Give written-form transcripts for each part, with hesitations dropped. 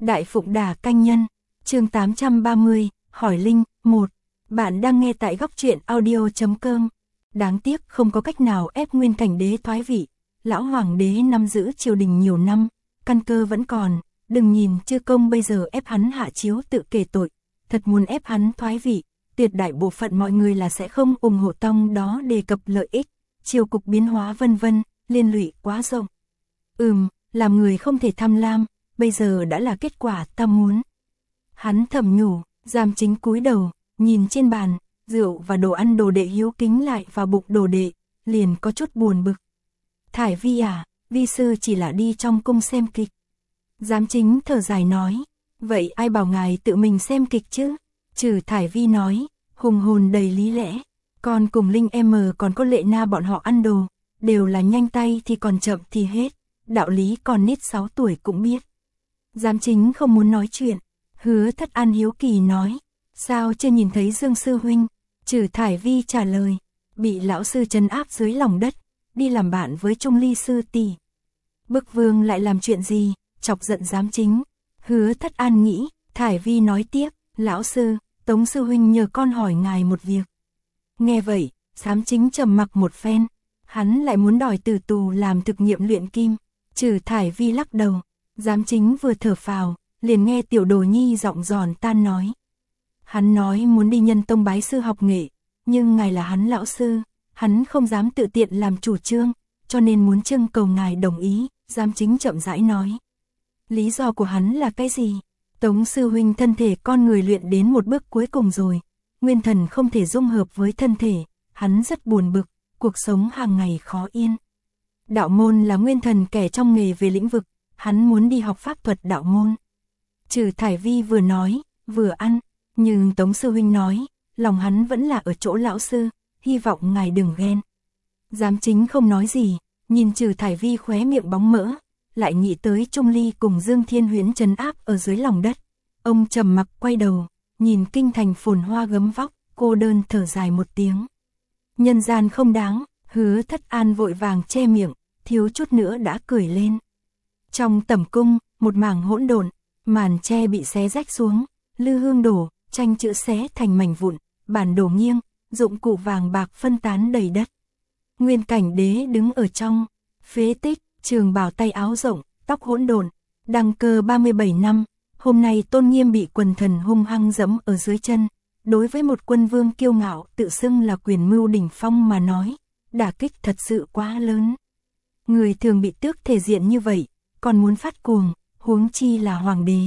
Đại Phụng Đà Canh Nhân, chương 830, hỏi Linh, 1. Bạn đang nghe tại góc truyện audio.com. Đáng tiếc không có cách nào ép Nguyên Cảnh Đế thoái vị. Lão Hoàng đế nắm giữ triều đình nhiều năm, căn cơ vẫn còn, đừng nhìn Chư Công bây giờ ép hắn hạ chiếu tự kể tội, thật muốn ép hắn thoái vị, tuyệt đại bộ phận mọi người là sẽ không ủng hộ tông đó đề cập lợi ích, triều cục biến hóa vân vân, liên lụy quá rộng. Làm người không thể tham lam, bây giờ đã là kết quả ta muốn. Hắn thầm nhủ, Giám Chính cúi đầu, nhìn trên bàn, rượu và đồ ăn đồ đệ hiếu kính lại vào bụng đồ đệ, liền có chút buồn bực. Thải Vi à, vi sư chỉ là đi trong cung xem kịch. Giám Chính thở dài nói, vậy ai bảo ngài tự mình xem kịch chứ? Trừ Thải Vi nói, hùng hồn đầy lý lẽ, còn cùng Linh em còn có Lệ Na bọn họ ăn đồ, đều là nhanh tay thì còn chậm thì hết, đạo lý còn nít 6 tuổi cũng biết. Giám Chính không muốn nói chuyện, Hứa Thất An hiếu kỳ nói, sao chưa nhìn thấy Dương sư huynh? Trừ Thải Vi trả lời, bị lão sư trấn áp dưới lòng đất, đi làm bạn với Trung Ly sư tỷ. Bức vương lại làm chuyện gì, chọc giận Giám Chính. Hứa Thất An nghĩ, Thải Vi nói tiếp, lão sư, Tống sư huynh nhờ con hỏi ngài một việc. Nghe vậy, Giám Chính trầm mặc một phen, hắn lại muốn đòi từ tù làm thực nghiệm luyện kim. Trừ Thải Vi lắc đầu, Giám Chính vừa thở phào, liền nghe Tiểu Đồ Nhi giọng giòn tan nói. Hắn nói muốn đi Nhân Tông bái sư học nghệ, nhưng ngài là hắn lão sư, hắn không dám tự tiện làm chủ trương, cho nên muốn trưng cầu ngài đồng ý. Giám Chính chậm rãi nói. Lý do của hắn là cái gì? Tống sư huynh thân thể con người luyện đến một bước cuối cùng rồi, nguyên thần không thể dung hợp với thân thể, hắn rất buồn bực, cuộc sống hàng ngày khó yên. Đạo môn là nguyên thần kẻ trong nghề về lĩnh vực, hắn muốn đi học pháp thuật đạo môn. Trừ Thải Vi vừa nói, vừa ăn, nhưng Tống sư huynh nói, lòng hắn vẫn là ở chỗ lão sư, hy vọng ngài đừng ghen. Giám Chính không nói gì, nhìn Trừ Thải Vi khóe miệng bóng mỡ, lại nghĩ tới Trung Ly cùng Dương Thiên Huyễn trấn áp ở dưới lòng đất. Ông trầm mặc quay đầu, nhìn kinh thành phồn hoa gấm vóc, cô đơn thở dài một tiếng. Nhân gian không đáng, Hứa Thất An vội vàng che miệng, thiếu chút nữa đã cười lên. Trong tẩm cung, một mảng hỗn độn, màn tre bị xé rách xuống, lư hương đổ, tranh chữ xé thành mảnh vụn, bản đồ nghiêng, dụng cụ vàng bạc phân tán đầy đất. Nguyên Cảnh Đế đứng ở trong phế tích, trường bào tay áo rộng, tóc hỗn độn, đăng cơ 37 năm, hôm nay tôn nghiêm bị quần thần hung hăng giẫm ở dưới chân. Đối với một quân vương kiêu ngạo tự xưng là quyền mưu đỉnh phong mà nói, đả kích thật sự quá lớn. Người thường bị tước thể diện như vậy, còn muốn phát cuồng, huống chi là hoàng đế.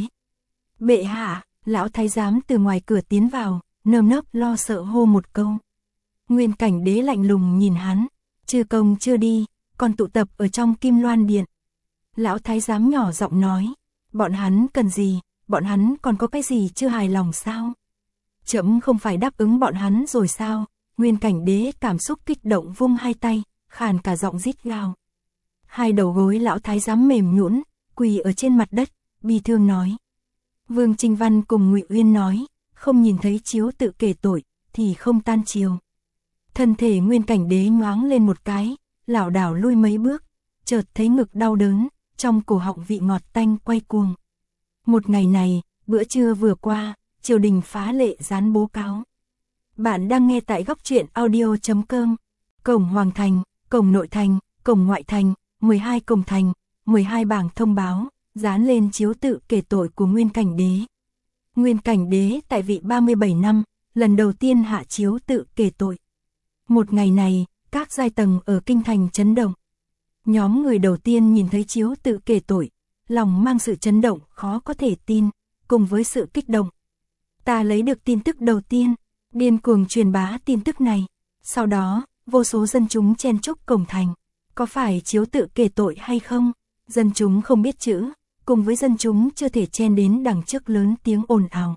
Bệ hạ, lão thái giám từ ngoài cửa tiến vào, nơm nớp lo sợ hô một câu. Nguyên Cảnh Đế lạnh lùng nhìn hắn, Chư Công chưa đi, còn tụ tập ở trong Kim Loan Điện. Lão thái giám nhỏ giọng nói, bọn hắn cần gì, bọn hắn còn có cái gì chưa hài lòng sao? Trẫm không phải đáp ứng bọn hắn rồi sao? Nguyên Cảnh Đế cảm xúc kích động vung hai tay, khàn cả giọng rít gào. Hai đầu gối lão thái giám mềm nhũn, quỳ ở trên mặt đất, bi thương nói. Vương Trinh Văn cùng Ngụy Uyên nói, không nhìn thấy chiếu tự kể tội, thì không tan chiều. Thân thể Nguyên Cảnh Đế nhoáng lên một cái, lảo đảo lui mấy bước, chợt thấy ngực đau đớn, trong cổ họng vị ngọt tanh quay cuồng. Một ngày này, bữa trưa vừa qua, triều đình phá lệ dán bố cáo. Bạn đang nghe tại góc truyện audio.com. Cổng Hoàng Thành, cổng Nội Thành, cổng Ngoại Thành, 12 cổng thành, 12 bảng thông báo, dán lên chiếu tự kể tội của Nguyên Cảnh Đế. Nguyên Cảnh Đế tại vị 37 năm, lần đầu tiên hạ chiếu tự kể tội. Một ngày này, các giai tầng ở kinh thành chấn động. Nhóm người đầu tiên nhìn thấy chiếu tự kể tội, lòng mang sự chấn động khó có thể tin, cùng với sự kích động. Ta lấy được tin tức đầu tiên, điên cuồng truyền bá tin tức này. Sau đó, vô số dân chúng chen chúc cổng thành. Có phải chiếu tự kể tội hay không? Dân chúng không biết chữ, cùng với dân chúng chưa thể chen đến đằng trước lớn tiếng ồn ào.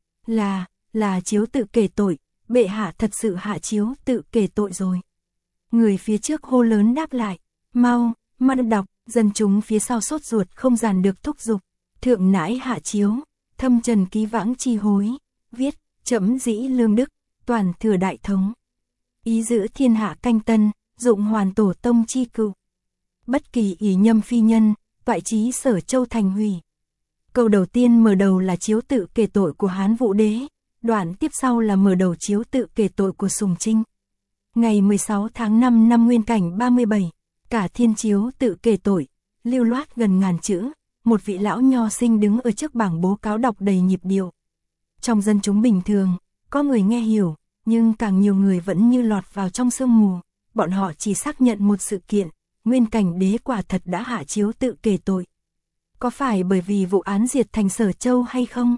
Là chiếu tự kể tội, bệ hạ thật sự hạ chiếu tự kể tội rồi. Người phía trước hô lớn đáp lại, mau đọc, dân chúng phía sau sốt ruột không dàn được thúc giục. Thượng nãi hạ chiếu, thâm trần ký vãng chi hối, viết, trẫm dĩ lương đức, toàn thừa đại thống. Ý giữ thiên hạ canh tân, dụng hoàn tổ tông chi cựu. Bất kỳ ỷ nhâm phi nhân, toại chí Sở Châu thành hủy. Câu đầu tiên mở đầu là chiếu tự kể tội của Hán Vũ Đế, đoạn tiếp sau là mở đầu chiếu tự kể tội của Sùng Trinh. Ngày 16 tháng 5 năm Nguyên Cảnh 37, cả thiên chiếu tự kể tội, lưu loát gần ngàn chữ, một vị lão nho sinh đứng ở trước bảng bố cáo đọc đầy nhịp điệu. Trong dân chúng bình thường, có người nghe hiểu, nhưng càng nhiều người vẫn như lọt vào trong sương mù, bọn họ chỉ xác nhận một sự kiện, Nguyên Cảnh đế quả thật đã hạ chiếu tự kể tội. Có phải bởi vì vụ án diệt thành Sở Châu hay không?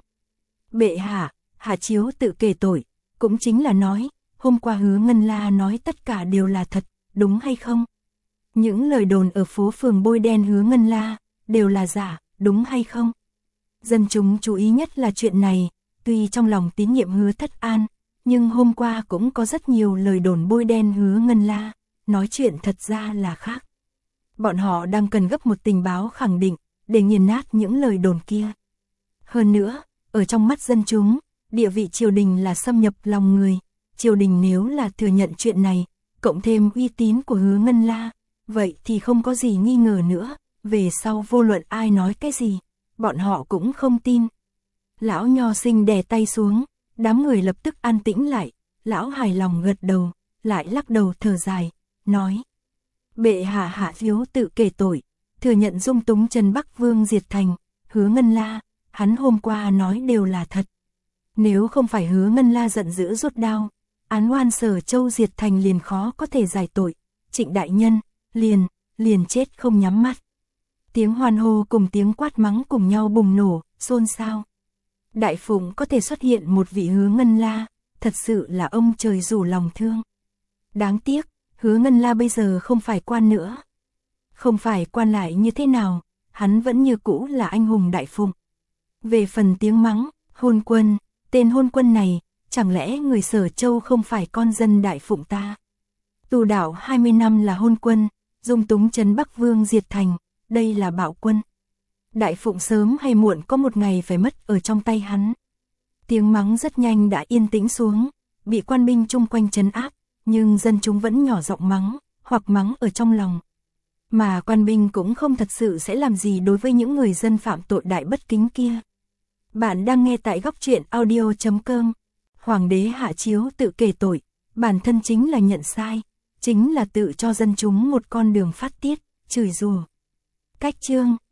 Bệ hạ, hạ chiếu tự kể tội, cũng chính là nói, hôm qua Hứa Ngân La nói tất cả đều là thật, đúng hay không? Những lời đồn ở phố phường bôi đen Hứa Ngân La, đều là giả, đúng hay không? Dân chúng chú ý nhất là chuyện này, tuy trong lòng tín nhiệm Hứa Thất An, nhưng hôm qua cũng có rất nhiều lời đồn bôi đen Hứa Ngân La, nói chuyện thật ra là khác. Bọn họ đang cần gấp một tình báo khẳng định, để nghiền nát những lời đồn kia. Hơn nữa, ở trong mắt dân chúng, địa vị triều đình là xâm nhập lòng người, triều đình nếu là thừa nhận chuyện này, cộng thêm uy tín của Hứa Ngân La, vậy thì không có gì nghi ngờ nữa, về sau vô luận ai nói cái gì, bọn họ cũng không tin. Lão nho sinh đè tay xuống, đám người lập tức an tĩnh lại, lão hài lòng gật đầu, lại lắc đầu thở dài, nói: Bệ hạ hạ chiếu tự kể tội, thừa nhận dung túng Trần Bắc Vương diệt thành, Hứa Ngân La, hắn hôm qua nói đều là thật. Nếu không phải Hứa Ngân La giận dữ rút đao, án oan Sở Châu diệt thành liền khó có thể giải tội, Trịnh đại nhân, liền chết không nhắm mắt. Tiếng hoan hô cùng tiếng quát mắng cùng nhau bùng nổ, xôn xao. Đại Phụng có thể xuất hiện một vị Hứa Ngân La, thật sự là ông trời rủ lòng thương. Đáng tiếc, Hứa Ngân La bây giờ không phải quan nữa. Không phải quan lại như thế nào, hắn vẫn như cũ là anh hùng Đại Phụng. Về phần tiếng mắng, hôn quân, tên hôn quân này, chẳng lẽ người Sở Châu không phải con dân Đại Phụng ta? Tù đảo 20 năm là hôn quân, dung túng Trấn Bắc Vương diệt thành, đây là bạo quân. Đại Phụng sớm hay muộn có một ngày phải mất ở trong tay hắn. Tiếng mắng rất nhanh đã yên tĩnh xuống, bị quan binh chung quanh trấn áp, nhưng dân chúng vẫn nhỏ giọng mắng, hoặc mắng ở trong lòng. Mà quan binh cũng không thật sự sẽ làm gì đối với những người dân phạm tội đại bất kính kia. Bạn đang nghe tại Góc Truyện Audio.com. Hoàng đế hạ chiếu tự kể tội, bản thân chính là nhận sai, chính là tự cho dân chúng một con đường phát tiết, chửi rủa. Cách chương